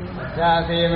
जातीन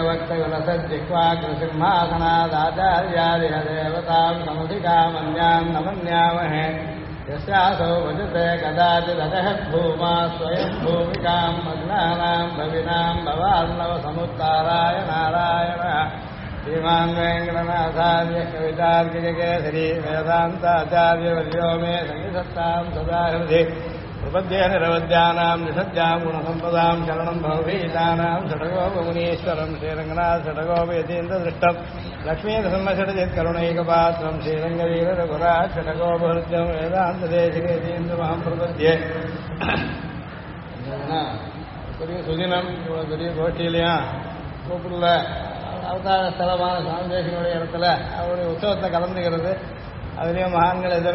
तुरंगवक्तविलसज्जिह्वाग्रसिंहासनादाचार्यादिहदेवतां समुधिकामन्यां नमन्यामहे यस्यासो भजते कदाचिदजहद्भूमा स्वयं भूमिकां मग्नानां भविनां भवार्णवसमुत्ताराय नारायण श्रीमान् वेङ्कटनाथार्य कवितार्किककेसरी वेदान्ताचार्यवर्यो मे सन्निधत्तां सदा हृदि प्रपद्ये निरवद्यानां निषद्यां गुणसम्पदां शरणं भवभीतानां षडगोपमुनीश्वरं श्रीरङ्गनाथ षडगोपयतीन्द्रदृष्टं लक्ष्मीनृसिंहषडजित्करुणैकपात्रं श्रीरङ्गवीररघुराज षडगोपहृत्यं वेदान्तदेशिकेतीन्द्रमहं प्रपद्ये பெரிய சுதினம் இவ்வளோ பெரிய கோஷ்டியிலையும் கூப்பிடல அவதார ஸ்தலமான சுவாமி தேசிகனுடைய இடத்துல அவருடைய உற்சவத்தை கலந்துக்கிறது. அதுலேயும் மகான்கள் எதிர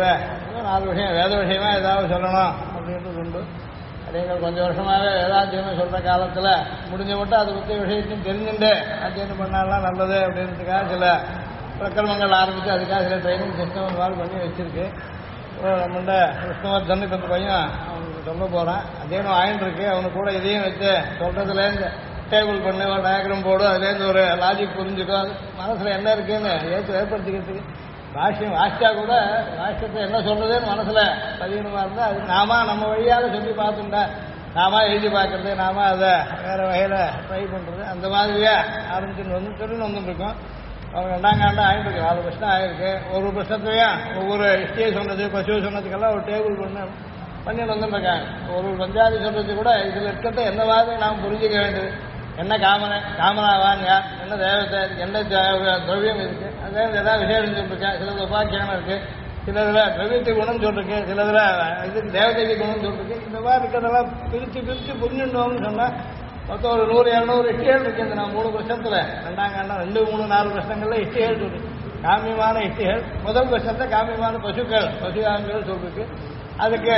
4 விஷயம் வேத விஷயமா ஏதாவது சொல்லணும் அப்படின்றது உண்டு. அதேங்கள் கொஞ்சம் வருஷமாகவே வேதாத்தியமே சொல்கிற காலத்தில் முடிஞ்ச மட்டும் அதை பற்றி விஷயத்தையும் தெரிஞ்சுட்டு அத்தியனம் பண்ணாலாம் நல்லது அப்படின்றதுக்காக சில பிரக்கிரமங்கள் ஆரம்பித்து அதுக்காக சில ட்ரைனிங் சிஸ்டம் மாதிரி பண்ணி வச்சுருக்கு. நம்மள்ட விஷ்ணுவர்தன் இப்போ பையன் அவனுக்கு சொல்ல போகிறான். அத்தியனம் ஆயின்னு இருக்கு. அவனுக்கு கூட இதையும் வச்சு சொல்கிறதுலேருந்து டேபிள் பண்ணி ஒரு டயக்ராம் போடு, அதுலேருந்து ஒரு லாஜிக் புரிஞ்சுக்கோ, மனசில் என்ன இருக்குன்னு ஏற்படுத்திக்கிறதுக்கு பாஷ்யம் வாசிச்சா கூட வாஷ்யத்தை என்ன சொல்றதுன்னு மனசுல பதியணுமா இருந்தா அது நாம நம்ம வழியாக சொல்லி பார்த்துட்டா நாம எழுதி பார்க்கறது, நாம அதை வேற வகையில ட்ரை பண்றது, அந்த மாதிரியே ஆரம்பிச்சுன்னு வந்து சொல்லின்னு வந்துட்டு இருக்கோம். அவங்க 2ஆம் ஆண்டு ஆயிட்டு இருக்கு. 4 வருஷம் ஆயிருக்கு. ஒரு வருஷத்துலையும் ஒவ்வொரு ஹிஸ்டரியை சொன்னது, பசு சொன்னதுக்கெல்லாம் ஒரு டேபிள் பண்ணிட்டு வந்துட்டு இருக்காங்க. ஒரு பஞ்சாதி சொல்றது கூட இதுல இருக்கிறத என்ன மாதிரி நாம் புரிஞ்சுக்க வேண்டியது, என்ன காமனாவான் யார், என்ன தேவத்தை, என்ன திரவியம் இருக்கு, அதே ஏதாவது விசேஷம் சொல்லிருக்கேன், சிலது உபாக்கியானம் இருக்கு, சிலதுல திரவியத்துக்கு குணம் சொல்லிருக்கு, சிலதுல இதுக்கு தேவதைக்கு குணம் சொல்லிருக்கு. இந்த மாதிரி இருக்கிறதெல்லாம் பிரித்து புரிஞ்சுட்டோம்னு சொன்னா மொத்தம் ஒரு 100-200 இஷ்டிகள் இருக்கு. இந்த 3 வருஷத்துல 2ஆம் ஆண்டு 2, 3, 4 வருஷங்கள்ல இஷ்டிகள் சொல்லு, காமியமான இஷ்டிகள். முதல் வருஷத்துல காமியமான பசுக்கள், பசுகாமிகள் சொல்லிருக்கு. அதுக்கு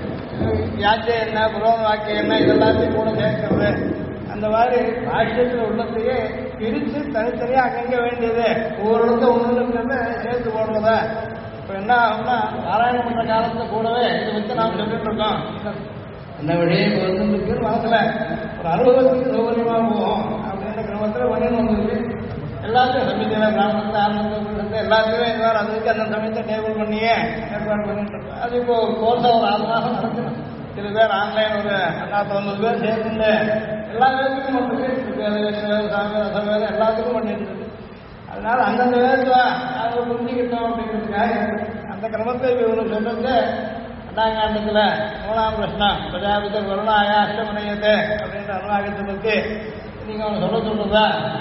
யாத்திரை என்ன, புரோண வாக்கியம் என்ன, இதெல்லாத்தையும் கூட சேர்க்கிறது. அந்த மாதிரி பாஷ்யத்தில் உள்ளத்தையே பிரித்து தனித்தனியாக அங்கங்க வேண்டியது ஒவ்வொரு இடத்துல ஒன்று இருக்கிறத சேர்த்து போடுறதா. இப்போ என்ன ஆகும்னா நாராயணம் பண்ற காலத்துல கூடவே இதை வச்சு நாம் சொல்லிட்டு இருக்கோம். அந்த வழியே இப்போ வந்துருக்கு மனசுல ஒரு அனுபவத்துக்கு சௌகரியமா போகும் அப்படின்ற கிரமத்தில் வணிகம் வந்துருக்கு. எல்லாத்தையும் சமயத்தில் பிராமணத்தை ஆரம்பத்தை எல்லாத்தையுமே இந்த மாதிரி அதுக்கு அந்த சமயத்தை டேபிள் பண்ணியே ஏற்பாடு பண்ணிட்டு இருக்கோம். அது இப்போ கோர்ஸாக ஒரு 6 மாதம் நடக்கணும். சில பேர் ஆன்லைன் ஒரு 90 பேர் சேர்ந்து எல்லா வேதத்துக்கும் பண்ணிருக்கு. சாமி ரசவேதம் எல்லாத்துக்கும் பண்ணிட்டு இருக்கு. அதனால அந்தந்த வேதத்தை அவங்க புரிஞ்சுக்கிட்டோம் அப்படிங்கிறதுக்காக அந்த கிரமத்தை இவங்க சொல்றது 2ஆம் ஆண்டத்துல 3ஆம் பிரஷ்னம் பிரஜாபித்தர் வருண ஆயாஷ்டமனையத்தை அப்படின்ற அனுவாகத்தை பற்றி நீங்க அவங்க சொல்றதா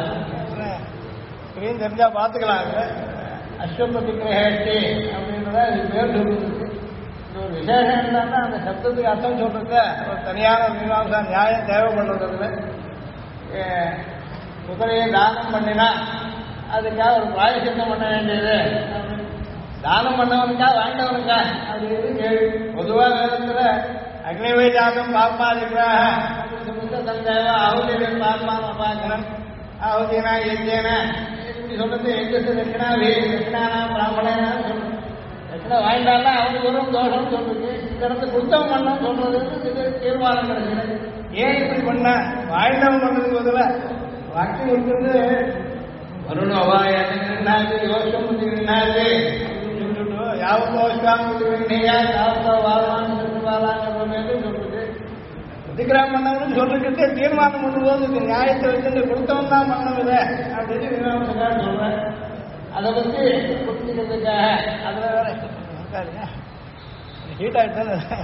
ஸ்கிரீன் தெரிஞ்சா பார்த்துக்கலாம். அஸ்வபதிகிரஹேஷ்டி அப்படின்றத இது பேர் சொல்றது. ஒரு விசேஷம் என்னன்னா அந்த சப்தத்துக்கு அர்த்தம் சொல்றது ஒரு தனியான மீமாசா நியாயம் தேவைப்படுறதுல குதிரையை தானம் பண்ணினா அதுக்காக ஒரு பிராயசித்தம் பண்ண வேண்டியது, தானம் பண்ணவனுக்கா வாண்டவனுக்கா அப்படின்னு கேள்வி. பொதுவாக வேதத்துல அக்னிவை ஜாதம் பாப்மாதிக்கிறாக அப்படின்னு சொல்லிட்டு தன் தேவை ஆகுதிகள் பாப்மான் அபாக்கரன் ஆகுதினா யஜ்யன இப்படி சொல்றது. எஜ்ஜத்து தட்சிணாவி தட்சிணானா பிராமணனா சொல்றது. தட்சிணா வாய்ந்தாலும் அவனுக்கு வரும் தோஷம் சொல்றது. இந்த இடத்துல குத்தம் பண்ணணும் சொல்றது தீர்மானம் கிடைக்கிறது. ஏன் இப்படி பண்ண வாய்ந்தவன் பண்ணதுக்கு பதில வாக்கியம் இருக்கிறது வருணம் அவாயாச்சு யோசம் நின்னாச்சு சொல்லிட்டு யாவத்தோ யோசிக்காம யாவத்தோ வாழலான்னு சொல்றது. பிரதிகிராம் பண்ணவனு சொல்லிக்கிட்டே தீர்மானம் பண்ணும்போது இந்த நியாயத்தை வச்சு கொடுத்தவன் தான் பண்ணணும் இதை அப்படின்னு மீமாசக்காரன் சொல்றேன். அதை பற்றி புரிஞ்சுக்கிறதுக்காக அதில் வேற இருக்காருங்க ஹீட் ஆகிட்டு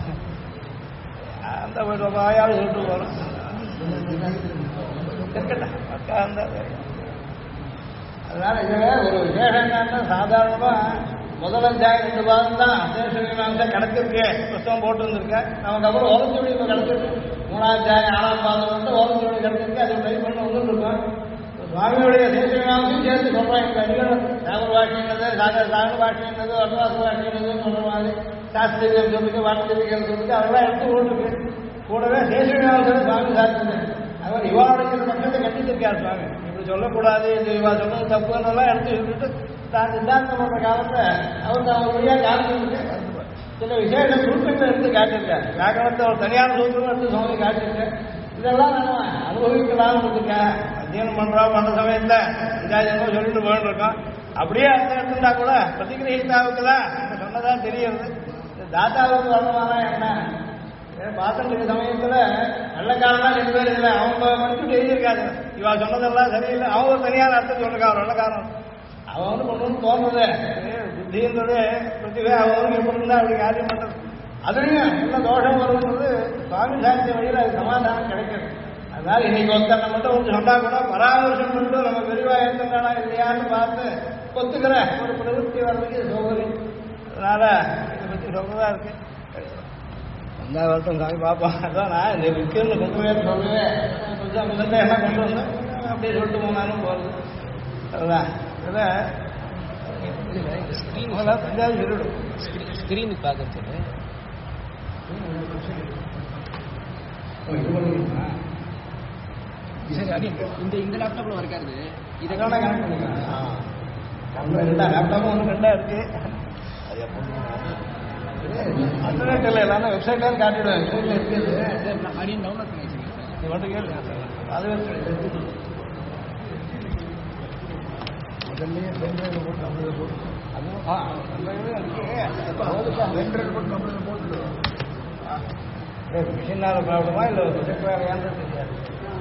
அந்த வாயாவது சொல்லிட்டு போகிறோம் இருக்கட்டும் பக்கா இருந்தால். அதனால இதுல ஒரு விசேஷம் என்னன்னா சாதாரணமா முதல் அத்தியாயம் 2 பாகம் தான் தேச மீமாசை கிடச்சிருக்கு, புத்தகம் போட்டு வந்திருக்கேன். நமக்கு அப்புறம் ஓரஞ்சொடி இப்போ கிடச்சிருக்கு. 3ஆம் அத்தியாயம் 6ஆம் பாகம் வந்து ஓரஞ்சொடி கிடச்சிருக்கு. அதை ட்ரை பண்ண வந்துட்டு இருக்கோம். சுவாமியுடைய தேச மீமாசையும் சேர்த்து சொல்றேன். இந்த அடிகள் தாமர் பாஷை என்னது, சாகர பாஷை என்னது, வர்ணவாச பாஷை என்னதுன்னு சொல்ற மாதிரி சாஸ்திரியம் சொல்லிருக்கு, வார்த்தைகள் சொல்லிருக்கு, அதெல்லாம் எடுத்து ஓட்டுருக்கு. கூடவே தேச மீமாசை சுவாமி சாஸ்திரி அவர் இவாளுடைய பக்கத்தை கட்டித்திருக்கார் சுவாமி. இப்படி சொல்லக்கூடாது, இது இவா சொன்னது தப்புன்னெல்லாம் எடுத்து சொல்லிட்டு தான் சித்தாந்தம் பண்ற காலத்தை அவர் வழியா காட்டிருக்கு. சில விசேஷ சுருக்கங்களை எடுத்து காட்டியிருக்காரு. வியாக்கரணத்தை ஒரு தனியான சூத்திரம் எடுத்து சுவாமி காட்டியிருக்காரு. இதெல்லாம் நம்ம ஊகிக்கலாம்னு இருக்கேன். அத்தியனம் பண்றோம் பண்ற சமயத்துல இதாஜனோ சொல்லிட்டு போயிட்டுருக்கோம். அப்படியே அர்த்தம் எடுத்துட்டா கூட பிரதிகிரகிதாவுக்கு தான் சொன்னதா தெரியுது. தாத்தாவுக்கு வரணுமானா என்ன பார்த்துட்டு இருக்க சமயத்துல வெள்ளக்காரன் 2 பேர் இல்லை, அவங்க படிச்சுட்டு எழுதியிருக்காரு. இவா சொன்னதெல்லாம் சரியில்லை, அவங்க தனியார் அர்த்தம் சொல்லிருக்காரு வெள்ளக்காரன். அவன் கொண்டு வந்து தோன்றது புத்தின்றது பிரதிவே அவனுக்கு எப்படி இருந்தா அப்படி காரியம் பண்றது. அதுலயும் என்ன தோஷம் வரும்ன்றது சுவாமி சாட்சி வழியில் அது சமாதானம் கிடைக்கிறது. அதனால இன்னைக்கு ஒருத்தனை மட்டும் வந்து சொன்னா கூட பராமர்சம் பண்ணிட்டு நம்ம பெரியவா இருந்தானா இல்லையான்னு பார்த்து ஒத்துக்கிற ஒரு பிரவೃತ್ತಿ வர்றதுக்கு சௌகரியம். அதனால இதை பற்றி சொல்றதா இருக்கு. வந்தா வருத்தம் சாமி பார்ப்போம். அதான் நான் இந்த விற்கிறது கொண்டு போய் சொல்லுவேன். முதல்ல என்ன கொண்டு வந்தேன் அப்படியே சொல்லிட்டு போனாலும் போறது. அதுதான் இதில் பஞ்சாபி சொல்லிவிடும். ஸ்கிரீனுக்கு பார்க்கறது இந்த லேப்டாப்ல இருக்காது. இதோட கனெக்ட் பண்ணிக்கலாம். லேப்டாப்பும் ஒன்று 2 இருக்கு. அது அல்டர்னேட்டிவ்ல எல்லாமே வெப்சைட்ல காட்டிடுவேன். வெப்சைட்ல இருக்குது. அப்படின்னு டவுன்லோட் பண்ணி வச்சுருக்கேன். நீ மட்டும் கேள்வி அது முதல்ல பென்ட்ரைவில் போட்டு கம்ப்யூட்டர் போட்டு அதுவும் மிஷினால ப்ராப்ளமா இல்லை ப்ரொஜெக்ட் வேலையான்னு தெரியாது.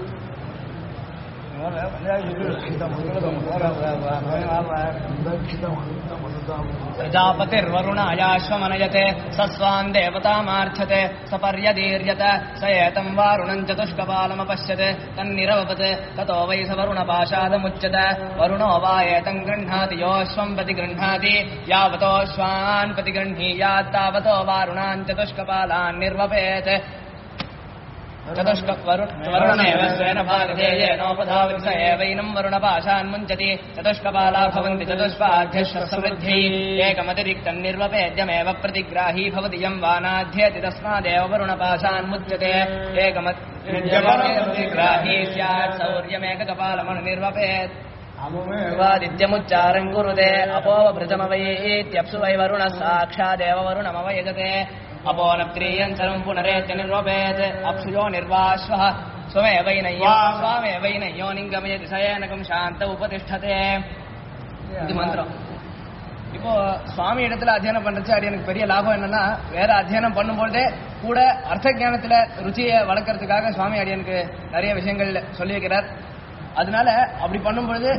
प्रजापतिर्वरुणायाश्वमनयते सस्वान् देवतामार्चते सपर्यदीर्यत स एतम् वारुणम् चतुष्कपालमपश्यत् तन्निरवपत् ततो वै स वरुणपाशादमुच्यत वरुणो वा एतम् गृह्णाति योऽश्वम् प्रतिगृह्णाति यावतोऽश्वान् प्रतिगृह्णीयात् तावतो वारुणान् चतुष्कपालान् निर्वपेत् वरुणमेव स्वेन भागधेयेनोपधावति स एवैनम् वरुणपाशान् मुञ्चति चतुष्कपाला भवन्ति चतुष्पाध्यश्वसमृद्ध्यै एकमतिरिक्तम् निर्वपेद्यमेव प्रतिग्राही भवति यम् वानाध्येति तस्मादेव वरुणपाशान् मुच्यते एकमतिग्राही स्यात् सौर्यमेककपालमनुनिर्वपेत् वादित्यमुच्चारम् कुरुते अपोवभृतमवैत्यप्सु वै वरुणः साक्षादेव वरुणमवयजते अपोनप्त्रीयन् सर्वम् पुनरेत्य निर्वपेत् अप्सुयो निर्वाश्वः स्वामेवैनयो निगमयति सयनकम् शान्त उपतिष्ठते. இது மந்திரம். இப்போ சுவாமி இடத்துல அத்தியனம் பண்றச்சு அது எனக்கு பெரிய லாபம் என்னன்னா, வேற அத்தியனம் பண்ணும்போதே கூட அர்த்த ஞானத்துல ருச்சியை வளர்க்கறதுக்காக சுவாமி அடியனுக்கு நிறைய விஷயங்கள் சொல்லி வைக்கிறார். அதனால அப்படி பண்ணும்பொழுது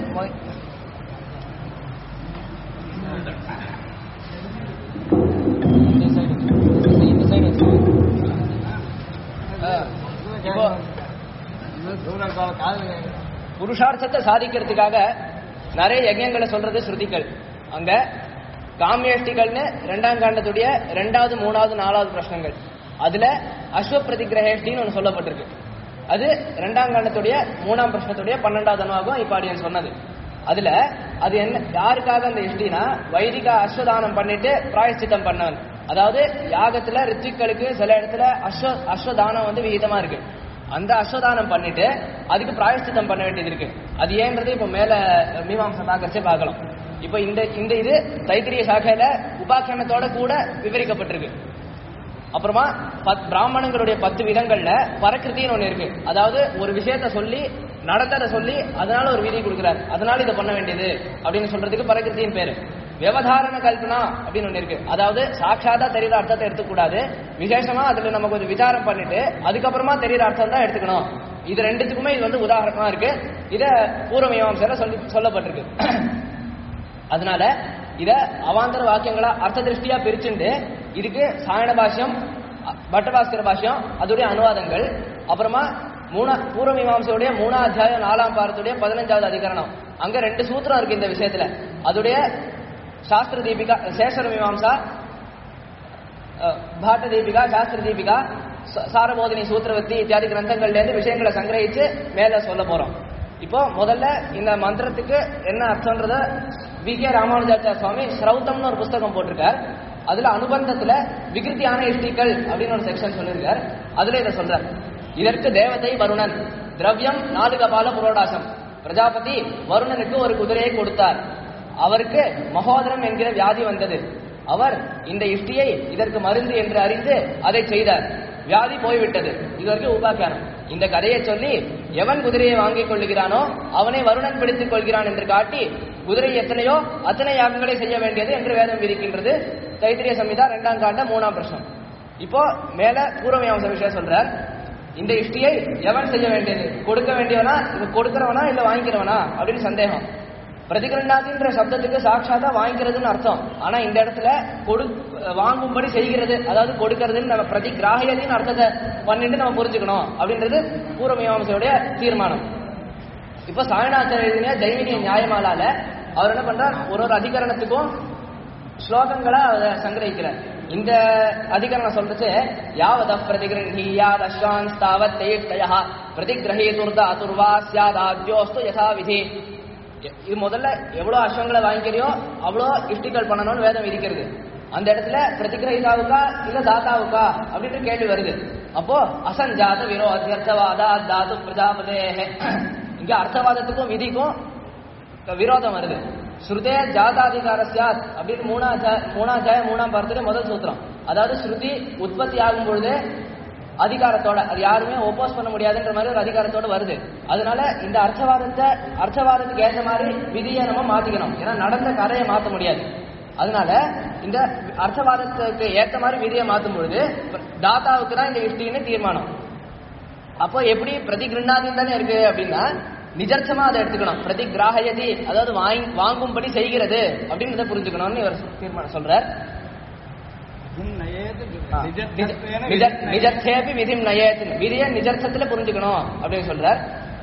புருஷார்த்தத்தை சாதிக்கிறதுக்காக நிறைய யஜ்யங்களை சொல்றது ஸ்ருதிகள். அங்க காமியஷ்டிகள்னு 2ஆம் காண்டத்துடைய 2வது 3வது 4வது பிரஷ்னங்கள். அதுல அஸ்வ பிரதிகிரகேஷ்டின்னு ஒன்று சொல்லப்பட்டிருக்கு. அது 2ஆம் காண்டத்துடைய 3ஆம் பிரஷ்னத்துடைய 12வது அனுவாகம் இப்ப அடியன் சொன்னது. அதுல அது என்ன யாருக்காக அந்த இஷ்டினா வைதிக அஸ்வதானம் பண்ணிட்டு பிராயஷ்சித்தம் பண்ணவன். அதாவது யாகத்துல ரித்விக்களுக்கு சில இடத்துல அஸ்வதானம் விகிதமா இருக்கு. அந்த அஸ்வதானம் பண்ணிட்டு அதுக்கு பிராயஷ்சித்தம் பண்ண வேண்டியது இருக்கு. அது ஏன்றது இப்ப மேல மீமாம்சை பார்க்கறச்சே பார்க்கலாம். இப்ப இந்த இது தைத்திரிய சாக்கையில உபாக்கியானத்தோட கூட விவரிக்கப்பட்டிருக்கு. அப்புறமா பிராமணங்களுடைய 10 விதங்கள்ல பரக்கிருத்தின்னு ஒண்ணு இருக்கு. அதாவது ஒரு விஷயத்த சொல்லி நடந்ததை சொல்லி அதனால ஒரு விதி கொடுக்கிறார், அதனால இதை பண்ண வேண்டியது அப்படின்னு சொல்றதுக்கு பரக்கிருத்தின் பேரு. விவதாரண கல்பனா அப்படின்னு ஒண்ணு இருக்கு. அதாவது சாட்சாதா தெரியுற அர்த்தத்தை எடுத்துக்கூடாது, விசேஷமா அதுல நம்ம கொஞ்சம் விசாரம் பண்ணிட்டு அதுக்கப்புறமா தெரியுற அர்த்தம் தான் எடுத்துக்கணும். இது ரெண்டுத்துக்குமே இது உதாரணமா இருக்கு. இத பூர்வ மீமாம்சையில சொல்லப்பட்டிருக்கு. அதனால இத அவாந்தர வாக்கியங்களா அர்த்த திருஷ்டியா பிரிச்சுண்டு இதுக்கு சாயண பாஷ்யம், பட்டபாஸ்கர பாஷ்யம், அதோடைய அனுவாதங்கள், அப்புறமா பூர்வ மீமாம்சையுடைய 3ஆம் அத்தியாயம் 4ஆம் பாரத்துடைய 15வது அதிகரணம், அங்க 2 சூத்திரம் இருக்கு இந்த விஷயத்துல. அதுடைய சாஸ்திர தீபிகா, சேஷர மீமாம்சா, பாட்ட தீபிகா, சாஸ்திர தீபிகா, சாரபோதினி சூத்திரவர்த்தி இத்தியாதி கிரந்தங்கள்ல இருந்து விஷயங்களை சங்கிரகிச்சு மேல சொல்ல போறோம். இப்போ முதல்ல இந்த மந்திரத்துக்கு என்ன அர்த்தம்ன்றத வி.கே. ராமானுஜாச்சாரிய சுவாமி ஸ்ரௌத்தம்னு ஒரு புஸ்தகம் போட்டிருக்கார். அதுல அனுபந்தத்துல விகிருத்தியான இஷ்டிகள் அப்படின்னு ஒரு செக்ஷன் சொல்லியிருக்கார். அதுல இதை சொல்றார். இதற்கு தேவதை வருணன், திரவியம் 4 கபால புரோடாசம். பிரஜாபதி வருணனுக்கு ஒரு குதிரையை கொடுத்தார். அவருக்கு மகோதரம் என்கிற வியாதி வந்தது. அவர் இந்த இஷ்டியை இதற்கு மருந்து என்று அறிந்து அதை செய்தார். வியாதி போய்விட்டது. இது வரைக்கும் உபாக்கியானம். இந்த கதையை சொல்லி எவன் குதிரையை வாங்கிக் கொள்கிறானோ அவனை வருணன் பிடித்துக் கொள்கிறான் என்று காட்டி குதிரை எத்தனையோ அத்தனை யாகங்களை செய்ய வேண்டியது என்று வேதம் விதிக்கின்றது. தைத்திரிய சம்ஹிதா 2ஆம் காண்ட 3ஆம் பிரஷ்னம். இப்போ மேல பூர்வமீமாம்ச விஷயம் சொல்றார். இந்த இஷ்டியை எவன் செய்ய வேண்டியது? கொடுக்க வேண்டியவனா, இவன் கொடுக்கிறவனா இல்ல வாங்கிக்கிறவனா அப்படின்னு சந்தேகம். பிரதிகிருண்ணாதின்ற சப்தத்துக்கு சாட்சாத்தா வாங்கிக்கிறதுன்னு அர்த்தம். ஆனா இந்த இடத்துல வாங்கும்படி செய்கிறது, அதாவது கொடுக்கறதுன்னு நம்ம பிரதிகிராகியத்தின் அர்த்தத்தை பண்ணிட்டு நம்ம புரிஞ்சுக்கணும் அப்படின்றது பூர்வமீமாம்சையுடைய தீர்மானம். இப்ப சாயணாச்சாரிய ஜெய்மினிய நியாயமாலால அவர் என்ன பண்றார், ஒரு அதிகரணத்துக்கும் ஸ்லோகங்களா அதை சங்கிரகிக்கிறார். இந்த அதிகரணம் சொல்றச்சு யாவத பிரதிகிரஹீயாத் அஸ்வான் ஸ்தாவத் தைஷ்டயஹ பிரதிகிரஹீதுர்த அதுர்வா ஸ்யாதாத்யோஸ்து யதா விதி. இது முதல்ல எவ்வளவு அஸ்வங்களை வாங்கிக்கிறியோ அவ்வளோ இஷ்டிகள் பண்ணணும்னு வேதம் இருக்கிறது. அந்த இடத்துல பிரதிகிரகிதாவுக்கா இல்ல தாத்தாவுக்கா அப்படின்னு கேள்வி வருது. அப்போ அசஞ்சாத விரோதர்த்தவாதா தாது பிரஜாபதே, இங்க அர்த்தவாதத்துக்கும் விதிக்கும் விரோதம் வருது. ஸ்ருதே ஜாதாதிகார சாத் அப்படின்னு 3ஆம் பாரத்துல முதல் சூத்திரம். அதாவது ஸ்ருதி உற்பத்தி ஆகும் பொழுது அதிகாரத்தோட, அது யாருமே ஒப்போஸ் பண்ண முடியாதுன்ற மாதிரி ஒரு அதிகாரத்தோட வருது. அதனால இந்த அர்த்தவாதத்துக்கு ஏற்ற மாதிரி விதியை நம்ம மாத்திக்கணும். ஏன்னா நடந்த கதையை மாற்ற முடியாது. அதனால இந்த அர்த்தவாதத்துக்கு ஏற்ற மாதிரி விதியை மாற்றும் பொழுது தாத்தாவுக்கு தான் இந்த இஷ்டின்னு தீர்மானம். அப்போ எப்படி பிரதிகிருண்ணாதின்னு தானே இருக்கு அப்படின்னா நிஜர்ச்சமா அதை எடுத்துக்கணும். பிரதிகிராஹயதி அதாவது வாங்கும்படி செய்கிறது அப்படின்றத புரிஞ்சுக்கணும்னு இவர் தீர்மானம் சொல்றார். நிஜர்த்தேபி விதிம் நயேத், விதியை நிஜர்த்தத்துல புரிஞ்சுக்கணும் அப்படின்னு சொல்றார்.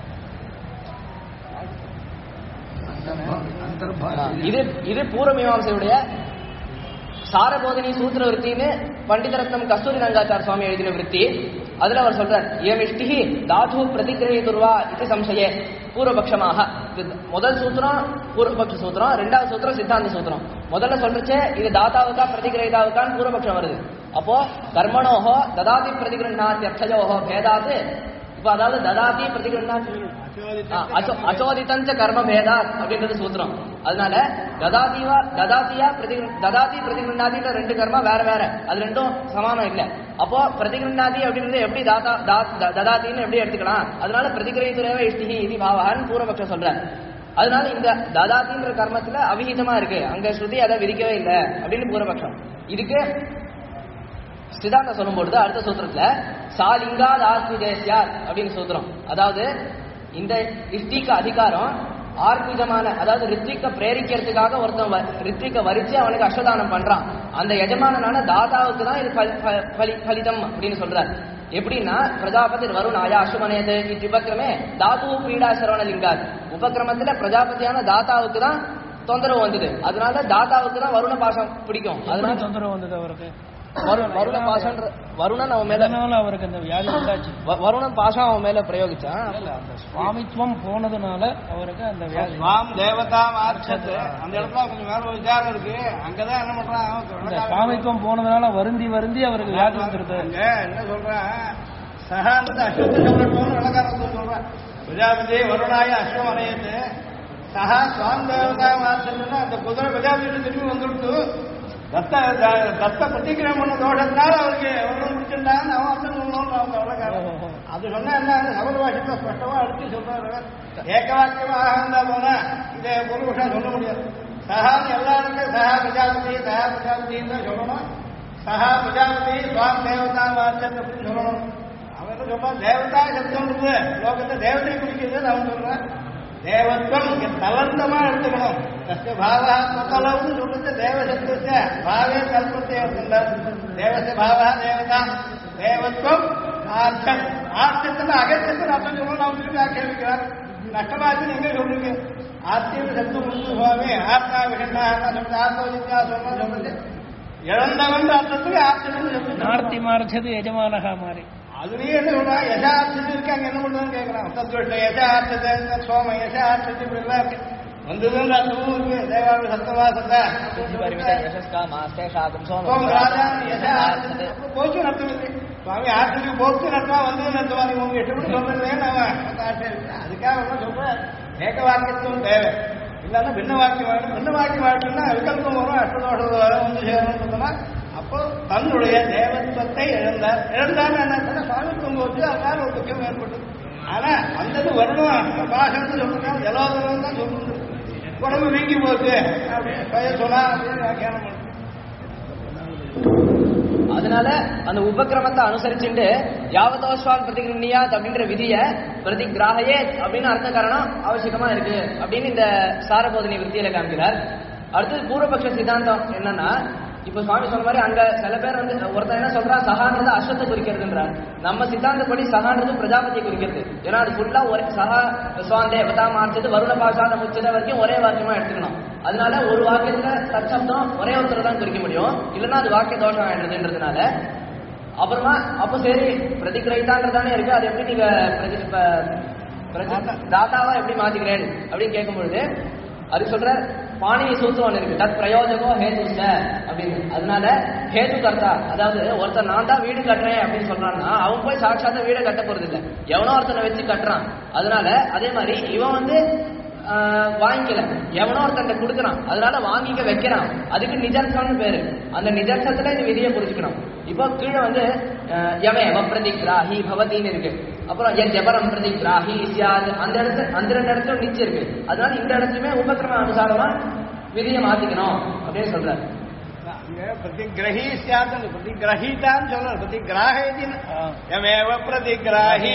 இது பூர்வமீமாம்சையுடைய சாரபோதினி சூத்திர விருத்தின்னு பண்டிதரத்னம் கஸ்தூரி ரங்காச்சார சுவாமி எழுதின விருத்தி. அதுல அவர் சொல்றார், ஏமிஷ்டிஹி தாது பிரதிகிரஹீதுர்வா இது சம்சயே பூர்வபக்ஷமாக. முதல் சூத்திரம் பூர்வபக்ஷ சூத்திரம், 2வது சூத்திரம் சித்தாந்த சூத்திரம். முதல்ல சொல்றச்சே இது தாத்தாவுக்கா பிரதிகிரஹிதாவுக்கான்னு பூர்வபக்ஷம் வருது. அப்போ கர்மணோஹோ ததாதி பிரதிகிருண்ணாதி அர்த்தயோஹோ பேதாது. இப்ப அதாவது ததாதி பிரதிகிருண்ணாதி அச்சோதிதஞ்ச கர்ம பேதாத் அப்படின்றது சூத்திரம். அதனால ததாதி பிரதிகிருண்ணாதின்ற 2 கர்மா வேற வேற, அது ரெண்டும் சமானம் இல்ல. அப்போ பிரதிகிருண்ணாதி அப்படின்றது எப்படி ததாத்தின்னு எப்படி எடுத்துக்கலாம்? அதனால பிரதிகிரஹிதுரேவ இஷ்டிஹி இது பாவகான்னு பூர்வபக்ஷம் சொல்ற. அதனால இந்த ததாதின்ற கர்மத்துல அவிஹிதமா இருக்கு, அங்க ஸ்ருதி அதை விதிக்கவே இல்லை அப்படின்னு பூர்வபக்ஷம். இதுக்கு சித்தாந்த சொல்லும் பொழுது அடுத்த சூத்திரத்துல சாலிங்காத் ஆத்மிதேசியார் அப்படின்னு சூத்திரம். அதாவது இந்த இஷ்டிக்கு அதிகாரம் ஆர்மிதமான, அதாவது ரித்விக்க பிரேரிக்கிறதுக்காக ஒருத்தன் ரித்விக்க வரிச்சு அவனுக்கு அஸ்வதானம் பண்றான். அந்த எஜமானனான தாதாவுக்கு தான் இது பலிதம் அப்படின்னு சொல்றாரு. எப்படின்னா பிரஜாபதி வருணாயா அஸ்வமனேது உபக்கிரமே தாது பீடா சரவண லிங்காத். உபக்கிரமத்துல பிரஜாபதியான தாத்தாவுக்கு தான் தொந்தரவு வந்தது. அதனால தாத்தாவுக்கு தான் வருண பாசம் பிடிக்கும். அதனால தொந்தரவு வந்தது அவருக்கு. வருண பாசம் வருணன் அவன் மேல அவருக்கு அந்த வியாதி உண்டாச்சு. வருணன் பாசம் அவன் மேல பிரயோகிச்சான். அந்த சுவாமித்துவம் போனதுனால அவருக்கு அந்த வியாதி. சுவாம் தேவதா மார்ச்சத்து அந்த இடத்துல கொஞ்சம் வேற விசாரம் இருக்கு. அங்கதான் என்ன பண்றான், சுவாமித்துவம் போனதுனால வருந்தி வருந்தி அவருக்கு வியாதி வந்துருது. அங்க என்ன சொல்றான், சகாந்து அஸ்வத்தை சொல்லட்டும் விளக்காரத்தை சொல்றான். பிரஜாபதி வருணாய அஸ்வமனையத்து சகா சுவாம் தேவதா மார்ச்சத்துன்னா அந்த குதிரை பிரஜாபதி திரும்பி வந்துடுத்து தத்த பிரதிகிரகம் பண்ண தோஷத்தினால அவருக்கு வருணம் முடிச்சுட்டான்னு அவன் அர்த்தம் சொல்லணும்னு அவங்க விளக்காரம். அது சொன்னா என்ன, சபத பாஷத்தை ஸ்பஷ்டமா அடுத்து சொல்றாரு. ஏக வாக்கியமாக இருந்தா போனா இதை பூர்வபக்ஷம் சொல்ல முடியாது. சகான்னு எல்லாருக்கும் சகா பிரஜாபதின்னு தான் சொல்லணும். சகா பிரஜாபதி சுவாம் தேவதா மார்ச்சத் அப்படின்னு சொல்லணும். அவன் என்ன சொல்றான், தேவதா சப்தம்ன்றது லோகத்தை தேவதை குறிக்கிறது அவன் சொல்றான். தேவத்வம் இங்க தளர்ந்தமா எடுத்துக்கணும். பாவா சொத்தளவுன்னு சொல்லிட்டு தேவசத்துவ பாவே கல்பத்தை எடுத்துட்டார். தேவச பாவா தேவதா தேவத்வம் ஆர்த்தம் ஆர்த்தத்துல அகத்தியத்தில் அர்த்தம் சொல்லணும். அவன் திருப்பி ஆக்கிரமிக்கிறார். நஷ்டமாச்சுன்னு எங்க சொல்றீங்க, ஆர்த்தியம் சத்து முழுது சுவாமி ஆர்த்தா விஷண்டா சொல்றது ஆத்மவித்யா சொல்றது இழந்தவன் அர்த்தத்துக்கு ஆர்த்தம்னு சொல்றது. ஆர்த்தி மார்ச்சது எஜமானகா மாறி அதுலயே என்ன சொல்றா, யசார்த்தத்து இருக்கு, அங்க என்ன பண்றதுன்னு கேட்கறான். சந்தோஷ யசார்த்தத்தை சோம யசார்த்தத்து இப்படி எல்லாம் இருக்கு வந்ததுன்னு அர்த்தமும் இருக்கு. தேவாவி சத்தமா சத்தா போச்சு அர்த்தம் இருக்கு. சுவாமி ஆர்த்தத்துக்கு போச்சு அர்த்தமா வந்ததுன்னு அர்த்தமா நீங்க உங்க எப்படி சொல்றேன்னு அவன் அதுக்காக என்ன சொல்ற, ஏக வாக்கியத்துவம் தேவை. இல்லன்னா பின்ன வாக்கியம் வேணும். பின்ன வாக்கியம் வேணும்னா விகல்பம் வரும், அஷ்டதோஷம் வரும், வந்து சேரணும்னு சொன்னா அப்போ தன்னுடைய தேவத்துவத்தை இழந்தார். இழந்தான்னு என்ன சுவாமித்துவம் போச்சு, அதனால ஒரு துக்கம் ஏற்பட்டது. ஆனா வந்தது வரணும் பாசம்னு சொல்லுங்க ஜலோதரம் தான் சொல்லுங்க உடம்பு வீங்கி போச்சு அப்படின்னு பெயர் சொன்னா அப்படின்னு வியாக்கியானம் பண்ணும். அதனால அந்த உபக்கிரமத்தை அனுசரிச்சுட்டு யாவதோஸ்வால் பிரதிகிருண்யாத் அப்படின்ற விதிய பிரதிகிராஹயே அப்படின்னு அர்த்த காரணம் அவசியமா இருக்கு அப்படின்னு இந்த சாரபோதனை விருத்தியில காமிக்கிறார். அடுத்தது பூர்வபக்ஷ சித்தாந்தம் என்னன்னா, இப்ப சுவாமி சொன்ன மாதிரி அங்க சில பேர் வந்து ஒருத்தர் என்ன சொல்றா, சகான்றது அஸ்வத்தை குறிக்கிறதுன்றார். நம்ம சித்தாந்தப்படி சகான்றது பிரஜாபதியை குறிக்கிறது. ஏன்னா அது ஃபுல்லா ஒரே சகா சுவாந்தே பதாமார்த்தது வருண பாஷாத முச்சத வரைக்கும் ஒரே வாக்கியமா எடுத்துக்கணும். அதனால ஒரு வாக்கியத்துல தற்சப்தம் ஒரே ஒருத்தர் தான் குறிக்க முடியும், இல்லைன்னா அது வாக்கிய தோஷம் ஆயிடுறதுன்றதுனால. அப்புறமா அப்ப சரி பிரதிகிரகிதான்றதானே இருக்கு, அது எப்படி நீங்க தாத்தாவா எப்படி மாத்திக்கிறேன் அப்படின்னு கேட்கும்பொழுது அது சொல்ற பாணினி சூத்திரம் இருக்கு, தத் பிரயோஜகோ ஹேதுஷ்ட அப்படின்னு. அதனால ஹேது கர்த்தா, அதாவது ஒருத்தர் நான் தான் வீடு கட்டுறேன் அப்படின்னு சொல்றான்னா அவன் போய் சாட்சாத்த வீடை கட்ட போறது இல்லை, எவனோ ஒருத்தனை வச்சு கட்டுறான். அதனால அதே மாதிரி இவன் வந்து வாங்கிக்கல, எவனோ ஒருத்தன் கொடுக்குறான், அதனால வாங்கிக்க வைக்கிறான், அதுக்கு நிஜர்த்தம்னு பேரு. அந்த நிஜர்த்தத்துல இந்த விதியை புரிஞ்சுக்கணும். இப்போ கீழே வந்து யமேவ பிரதிகிராஹி பவதின்னு இருக்கு, அப்புறம் என் ஜபரம் பிரதிகிராஹி சியாது, அந்த ரெண்டு இடத்துல நிச்சயம் இருக்கு. அதனால இந்த இடத்துலயுமே உபக்கிரம அனுசாரமா விதியை மாத்திக்கணும் அப்படின்னு சொல்றாரு. பிரதிகிரஹி சியாது பிரதிகிரஹிதான்னு சொல்றாரு, பிரதிகிராஹின்னு யமேவ பிரதிகிராஹி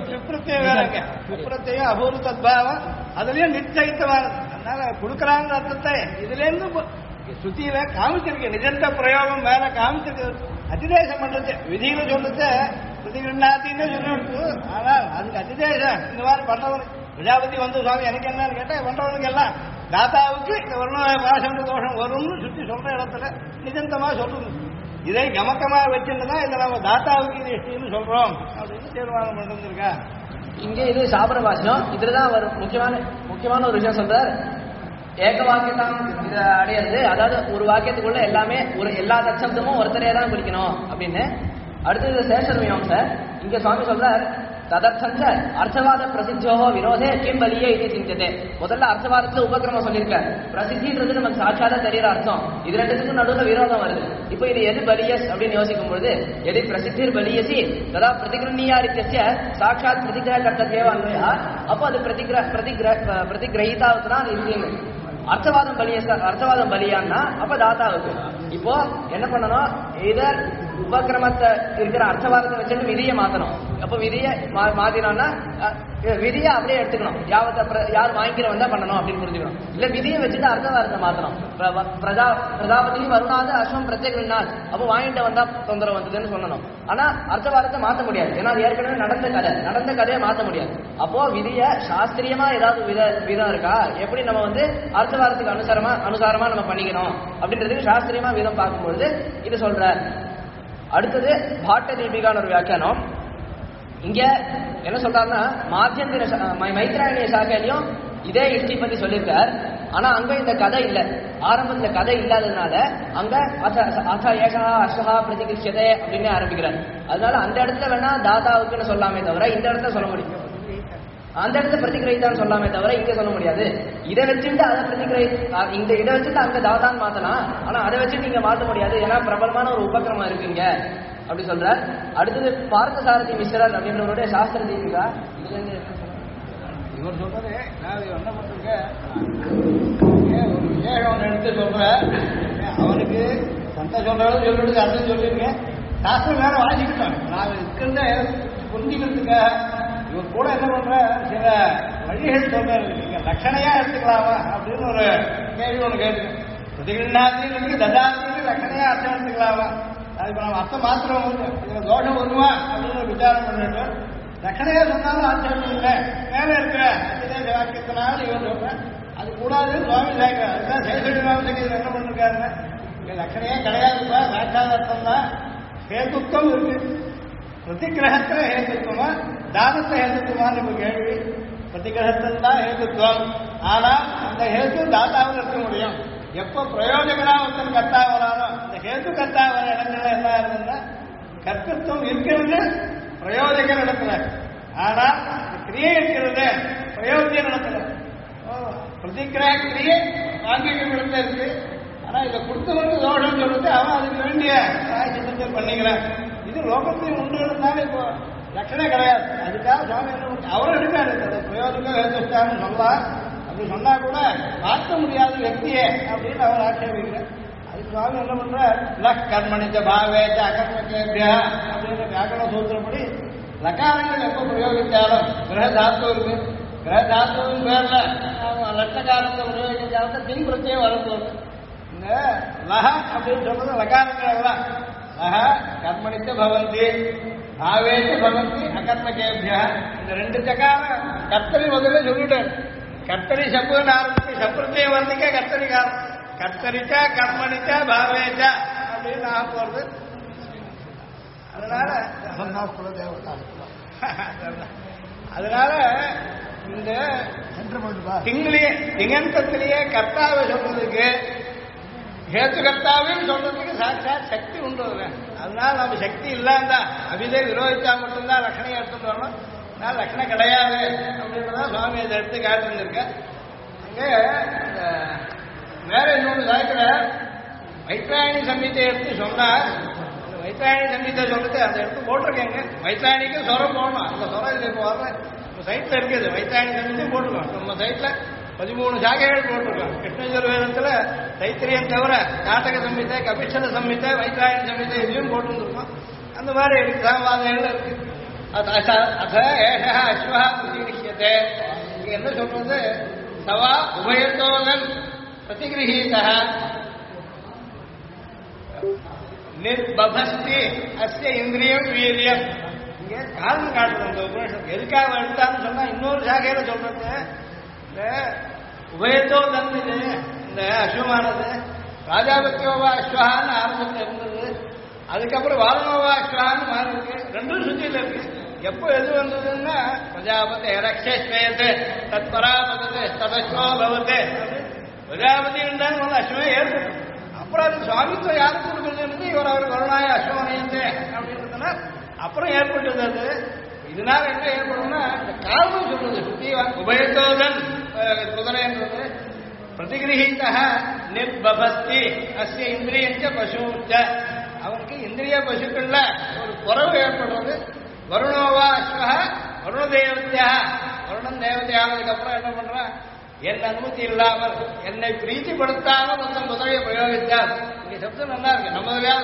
பிரத்யம் அபூர்வ தத்பாவம் அதுலயும் நிச்சயித்தமானது. அதனால கொடுக்கறாங்க அர்த்தத்தை இதுல இருந்து சுத்தியில காமிச்சிருக்கு, நிஜந்த பிரயோகம் மேல காமிச்சிருக்கு. அதிதேசம் பண்றது விதியில சொல்றது பிரதிகிருண்ணாத்தின்னு சொல்லிட்டு, ஆனால் அதுக்கு அதிதேசம் இந்த மாதிரி பண்றவனுக்கு பிரஜாபதி வந்து சுவாமி எனக்கு என்னன்னு கேட்டா பண்றவனுக்கு எல்லாம் தாத்தாவுக்கு இந்த வருண பாசம் தோஷம் வரும்னு சுத்தி சொல்ற இடத்துல நிஜந்தமா சொல்றது. இதை கமக்கமா வச்சுருந்தா இதை நம்ம தாத்தாவுக்கு இது இஷ்டின்னு சொல்றோம் அப்படின்னு தீர்மானம் பண்ணிருக்கா. இங்க இது சாபர பாஷம், இதுலதான் அவர் முக்கியமான ஒரு விஷயம் சொல்றார். ஏக வாக்கியத்தான் இதை அடையிறது, அதாவது ஒரு வாக்கியத்துக்குள்ள எல்லாமே ஒரு எல்லா தச்சப்தமும் ஒருத்தரையே தான் குறிக்கணும் அப்படின்னு. அடுத்தது சேஷர்மியம் சார், இங்க சுவாமி சொல்றார் ததர்த்தஞ்ச அர்த்தவாத பிரசித்தியோகோ விரோதே கிம் பலியே இது சிந்ததே. முதல்ல அர்த்தவாதத்துல உபக்கிரமம் சொல்லியிருக்காரு, பிரசித்தின்றது நமக்கு சாட்சாத தெரியற அர்த்தம், இது ரெண்டுத்துக்கும் நடுவில் விரோதம் வருது. இப்போ இது எது பலியஸ் அப்படின்னு யோசிக்கும் பொழுது எது பிரசித்திர் பலியசி ததா பிரதிகிருண்யாரித்ய சாட்சாத் பிரதிகிரக கர்த்தத்வேவ அன்வயா, அப்போ அது பிரதிகிரகிதாவுக்கு தான் அது இருக்குங்க. அர்த்தவாதம் பலியான்னா அப்ப தாத்தாவுக்கு. இப்போ என்ன பண்ணணும், இதர் உபக்கிரமத்தை இருக்கிற அர்த்தவாதத்தை வச்சுட்டு விதியை மாத்தணும். அப்ப விதியை மாத்தினோம்னா விதியை அப்படியே எடுத்துக்கணும், யார் வாங்கிக்கிறவன் தான் பண்ணணும் அப்படின்னு புரிஞ்சுக்கணும். இல்ல விதியை வச்சுட்டு அர்த்தவாதத்தை மாத்தணும். பிரஜாபதி வருணாது அஸ்வம் பிரத்யேக நாள், அப்ப வாங்கிட்டு வந்தா தொந்தரவு வந்ததுன்னு சொல்லணும். ஆனா அர்த்தவாதத்தை மாத்த முடியாது, ஏன்னா அது ஏற்கனவே நடந்த கதையை மாத்த முடியாது. அப்போ விதியை சாஸ்திரியமா ஏதாவது விதம் இருக்கா, எப்படி நம்ம வந்து அர்த்தவாதத்துக்கு அனுசாரமா நம்ம பண்ணிக்கணும் அப்படின்றதுக்கு சாஸ்திரியமா விதம் பார்க்கும்பொழுது இது சொல்ற. அடுத்தது பாட்ட தீபிகான்னு ஒரு வியாக்கியானம். இங்க என்ன சொல்றாருன்னா, மாத்தியந்திர மைத்ராயணிய சாக்கையிலையும் இதே இஷ்டி பத்தி சொல்லியிருக்கார். ஆனா அங்க இந்த கதை இல்ல, ஆரம்பத்துல கதை இல்லாததுனால அங்க அத ஏஷா அஸ்வஹா பிரதிகிருஷ்யதே அப்படின்னு ஆரம்பிக்கிறார். அதனால அந்த இடத்துல வேணா தாதாவுக்குன்னு சொல்லாமே தவிர இந்த இடத்துல சொல்ல முடியும், அந்த இடத்துல பிரதிகிரகிதான்னு சொல்லாமே தவிர இங்க சொல்ல முடியாது. இதை வச்சுட்டு அதை இதை வச்சுட்டு அங்க தாதான்னு மாத்தலாம், ஆனா அதை வச்சுட்டு இங்க மாத்த முடியாது, ஏன்னா பிரபலமான ஒரு உபக்கிரமம் இருக்குங்க அப்படி சொல்ற. அடுத்தது பார்த்த சாரதி மிஸ்ரர் அப்படின்றவருடைய சாஸ்திர தீபிகா. இவர் சொல்றது நான் என்ன பண்றேன், ஒரு விசேஷம் ஒன்று எடுத்து சொல்றேன், அவனுக்கு சந்த சொல்றாலும் சொல்லிட்டு அர்த்தம் சொல்லியிருக்கேன், சாஸ்திரம் வேற வாசிக்கிட்டோம் நான் இருக்கிறத புரிஞ்சுக்கிறதுக்காக. இவர் கூட என்ன பண்ற சில வழிகள் சொல்றாரு, நீங்க லட்சணையா எடுத்துக்கலாமா அப்படின்னு ஒரு கேள்வி ஒன்று கேட்டு, பிரதிகிருண்ணாத்தின்னு ததாத்தின்னு லட்சணையா அர்த்தம் எடுத்துக்கலாமா, அதுக்கு நம்ம அர்த்தம் மாத்திரம் இதுல தோஷம் வருமா அப்படின்னு ஒரு விசாரம் பண்ணிட்டு லட்சணையா சொன்னாலும் ஆச்சரியம் இல்லை, மேல இருக்கிற அதிதேச வாக்கியத்தினால இவர் சொல்றேன் அது கூடாது சுவாமி சாய்க்க. அதுதான் சேஷமாசங்க இதுல என்ன பண்ணிருக்காருன்னா, இங்க லட்சணையே கிடையாதுப்பா, சாட்சாத் அர்த்தம் தான், ஹேதுத்துவம் இருக்கு. பிரதிகிரகத்துல ஹேதுத்துவமா தானத்தை ஹேதுத்துவமான்னு இப்ப கேள்வி. பிரதிகிரகத்தில் தான் ஹேதுத்துவம், ஆனா அந்த ஹேது தாத்தாவில் இருக்க முடியும். எப்போ பிரயோஜகனா ஒருத்தன் கர்த்தா வரானோ இந்த ஹேது கர்த்தா வர இடங்கள்ல என்ன இருந்ததுன்னா கர்த்தத்துவம் இருக்கிறது பிரயோஜக இடத்துல, ஆனா கிரியை இருக்கிறது பிரயோஜன இடத்துல. பிரதிகிரக கிரியை ஆங்கில இடத்துல இருக்கு, ஆனா இதை கொடுத்தவனுக்கு தோஷம் சொல்றது அவன் அதுக்கு வேண்டிய சிந்தத்தை பண்ணிக்கிறான். இது லோகத்தையும் உண்டு இருந்தாலும் இப்போ லட்சணம் கிடையாது. அதுக்காக சுவாமி என்ன பண்ணி அவரும் இருக்காரு, பிரயோஜனம் ஏற்றுட்டாருன்னு சொல்லலாம். அப்படி சொன்னா கூட பார்க்க முடியாத వ్యక్తిயே அப்படின்னு அவர் ஆட்சேபிக்கிறார். அதுக்கு சுவாமி என்ன பண்றார், லக் கர்மணிச்ச பாவேச்ச அகர்மகேபியா அப்படின்னு வியாக்கரண சூத்திரப்படி லக்காரங்கள் எப்ப பிரயோகித்தாலும் கிரகதாத்து இருக்கு, கிரகதாத்துவின் பேர்ல லட்சகாரத்தை பிரயோகித்தாலும் திங் பிரத்யம் வரப்போகுது. இந்த லஹ அப்படின்னு சொல்றது லகாரங்கள் எல்லாம் லஹ கர்மணிச்ச பவந்தி பாவேச்ச பவந்தி அகர்மகேபியா. இந்த ரெண்டு சக்காரம் கர்த்தரி முதல்ல சொல்லிட்டாரு. கர்த்தரி சப்புன்னு ஆரம்பிச்சு சப்ரத்தையும் வந்திக்க கர்த்தரி காரம் கர்த்தரிச்சா கர்மணிச்சா பாவேச்சா அப்படின்னு ஆக போறது. அதனால இந்த திங்கந்தத்திலேயே கர்த்தாவை சொல்றதுக்கு ஹேத்து கர்த்தாவையும் சொல்றதுக்கு சாட்சாத் சக்தி உண்டு. அதனால நம்ம சக்தி இல்லாம அபிதை விரோதித்தா மட்டும்தான் லட்சணம் எடுத்துட்டு வரணும். அதனால லட்சணம் கிடையாது அப்படின்றதான் சுவாமி அதை எடுத்து காட்டிருந்திருக்க. அங்கே வேற இன்னொன்று சாய்க்கிற வைத்ராயணி சம்ஹிதை எடுத்து சொன்னா, வைத்ராயணி சம்ஹிதை சொல்றது அதை எடுத்து போட்டிருக்கேங்க. வைத்ராயணிக்கு சொரம் போடணும். அந்த சொரம் இது இப்போ வர சைட்ல இருக்குது. வைத்ராயணி சம்ஹிதை போட்டுருக்கோம். நம்ம சைட்ல 13 சாகைகள் போட்டிருக்கோம். கிருஷ்ணயஜுர்வேதத்துல தைத்திரியம் தவிர நாடக சம்ஹிதை, கபிஷத சம்ஹிதை, வைத்ராயணி சம்ஹிதை இதையும் போட்டுருக்கோம். அந்த மாதிரி சாவாதங்கள் இருக்கு. அத ஏஷ அஸ்வா பிரதிகிருஷ்யத்தை இங்க என்ன சொல்றது, சவா உபயத்தோகன் பிரதிகிரஹீத நிர்பபஸ்தி அஸ்ய இந்திரியம் வீரியம். இங்க காரணம் காட்டுறது இந்த உபநிஷம் எதுக்காக எடுத்தான்னு சொன்னா இன்னொரு சாகையில சொல்றது, இந்த உபயத்தோகன் இந்த அஸ்வமானது ராஜாபத்தியோவா அஸ்வஹான்னு ஆரம்பத்தில் இருந்தது. அதுக்கப்புறம் வாரணோவா அஸ்வஹான்னு மாறி இருக்கு. ரெண்டும் சுத்தியில இருக்கு. எப்போ எது வந்ததுன்னா பிரஜாபதி ரக்ஷேஸ்வயத்து தத் பராபதத்து ததஸ்வோ பவத்து. பிரஜாபதி இருந்தாலும் அஸ்வமே ஏற்படும். அப்புறம் அது சுவாமித்துவம் யாருக்கு கொடுக்குறது, இவர் அவர் வருணாய அஸ்வமனையந்து அப்படின்றதுனா அப்புறம் ஏற்பட்டது. அது இதனால என்ன ஏற்படும்னா இந்த காரணம் சொல்றது சுத்தி உபயத்தோதன் குதிரைன்றது பிரதிகிரஹீத நிர்பபஸ்தி அஸ்ய இந்திரியஞ்ச பசுச்ச. அவனுக்கு இந்திரிய பசுக்கள்ல ஒரு குறைவு ஏற்படுறது. வருணோவா அஸ்வஹ வருண தேவதையா, வருணன் தேவதையானதுக்கு அப்புறம் என்ன பண்றான், என் அனுமதி இல்லாமல் என்னை பிரீத்திப்படுத்தாமல் மொத்தம் குதிரையை பிரயோகித்தார். இங்க சப்தம் நல்லா இருக்கு. நம்ம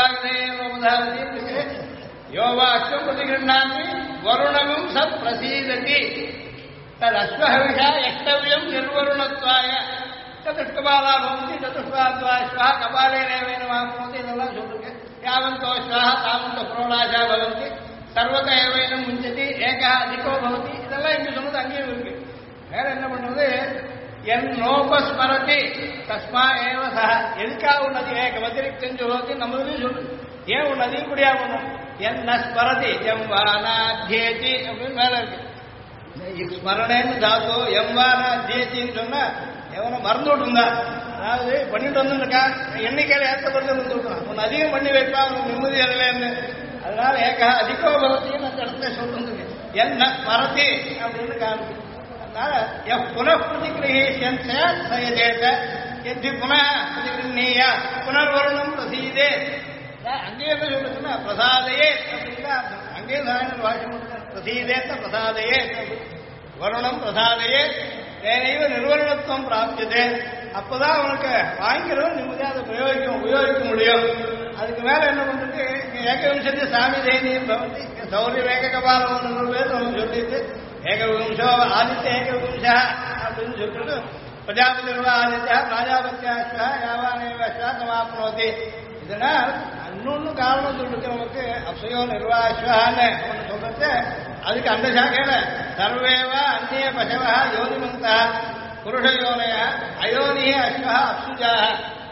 சேனவாகதே யோவா அஸ்வம் பிரதிகிருண்ணாமி வருணமும் சத் பிரசீததி தது அஸ்வஹவிஷா எக்தவியம் நிர்வருணத்வாய சதுஷ்கபாலா பவந்தி சதுஷ்பாத்வாஸ்வா கபாலே ரேவேன வாபவந்தி. இதெல்லாம் சொல்லுங்க. யாவந்தோஸ்வா தாவந்த புரோலாஷா பவந்தி சர்வத ஏவேனம் முஞ்சதி ஏகா அதிகோ பவதி. இதெல்லாம் இங்க சொன்னது அங்கேயும் இருக்கு. வேற என்ன பண்றது, என் நோபஸ்மரதி தஸ்மா ஏவ சஹ. எதுக்காக உன்னது ஏக வதிரிக்தம் ஜோதி நம்மளையும் சொல்லு. ஏன் உன் அதிகப்படியா பண்ணும், என்ன ஸ்மரதி எம் வானாத்யேதி அப்படின்னு மேல இருக்கு. ஸ்மரணேன்னு தாத்தோ எம் வானாத்யேத்தின்னு சொன்னா எவனை மறந்து விட்டுருந்தா, அதாவது பண்ணிட்டு வந்துருக்கா எண்ணிக்கையில ஏற்றப்படுறது வந்துருக்கான், உன்னை அதிகம் பண்ணி வைப்பா உனக்கு நிம்மதி அதிலேன்னு. அதனால ஏகா அதிகோ பவத்தின்னு அந்த இடத்துல சொல்றது என்ன ஸ்மரதி அப்படின்னு காணுது. அதனால புனః பிரதிகிரஹேஷேத எத்தி புனः பிரதிகிருண்ணீய புனர்வருணம் பிரசீதே. அங்கேயே என்ன சொல்றதுன்னா பிரசாதையே அப்படின்னா அங்கேயே நாராயணன் வாக்கியம் பிரசீதேத்த பிரசாதையே வருணம் பிரசாதையே தேனைவ நிர்வருணத்துவம் பிராப்தியதே. அப்பதான் அவனுக்கு வாங்கிக்கிறவன் நிம்மதியாக அதை உபயோகிக்க முடியும். அதுக்கு மேல என்ன பண்றது, ஏகவிம்சத்தி சாமி தேனியும் பவந்தி சௌரிய வேக கபாலம் பேர் அவனுக்கு சொல்லிட்டு ஏகவிம்சோ ஆதித்ய ஏகவிம்சா அப்படின்னு சொல்லிட்டு பிரஜாபதி ஆதித்யா ராஜாபத்தியாஸ்வா யாவானேவஸ்வா சமாப்னோதி. இதனால் இன்னொன்னு காரணம் சொல்லிருக்கு நமக்கு அப்சயோ நிர்வாஸ்வான்னு ஒன்று சொல்றது. அதுக்கு அந்த சாக்கையில சர்வேவா அந்நிய பசவா யோனிமந்தா புருஷயோனய அயோனிய அஸ்வா அப்சுஜாக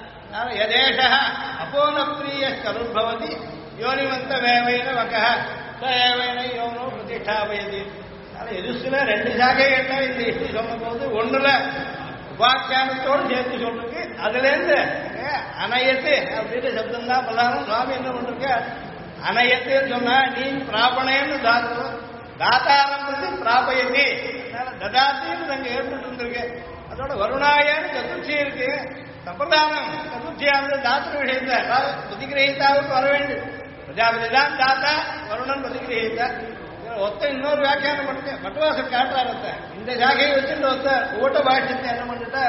யதேஷ அப்போனப்பிரிய கருபவதி யோனிமந்த வேவைன வகः ச ஏவைன யோனோ பிரதிஷ்டாபயதி. எதுல ரெண்டு சாக்கைகள்ல இந்த இஷ்டி சொன்ன போது ஒண்ணுல உபாக்கியானத்தோடு சேர்த்து சொல்லிருக்கு. அதுல இருந்து அனையத்து அப்படின்னு சப்தம் தான் பிரதானம். சுவாமி என்ன பண்றிருக்க, அனையத்துன்னு சொன்னா நீ பிராபணேன்னு தாத்து தாத்தாரம்பது பிராபயதி ததாத்தின்னு அங்க ஏற்பட்டு இருந்திருக்கு. அதோட வருணாயன்னு சதுர்த்தி இருக்கு. சம்பிரதானம் சதுர்த்தியானது தாத்திர விஷயத்த பிரதிகிரகிதாவுக்கு வர வேண்டும். பிரஜாபதி தான் தாத்தா, வருணன் பிரதிகிரகித்தா. ஒத்த இன்னொரு வியாக்கியானம் பண்ணுங்க பட்டுவாசல் காட்டுறாரு இந்த சாகையை வச்சுட்டு ஒத்த ஊட்ட பாஷ்யத்தை என்ன பண்ணிட்ட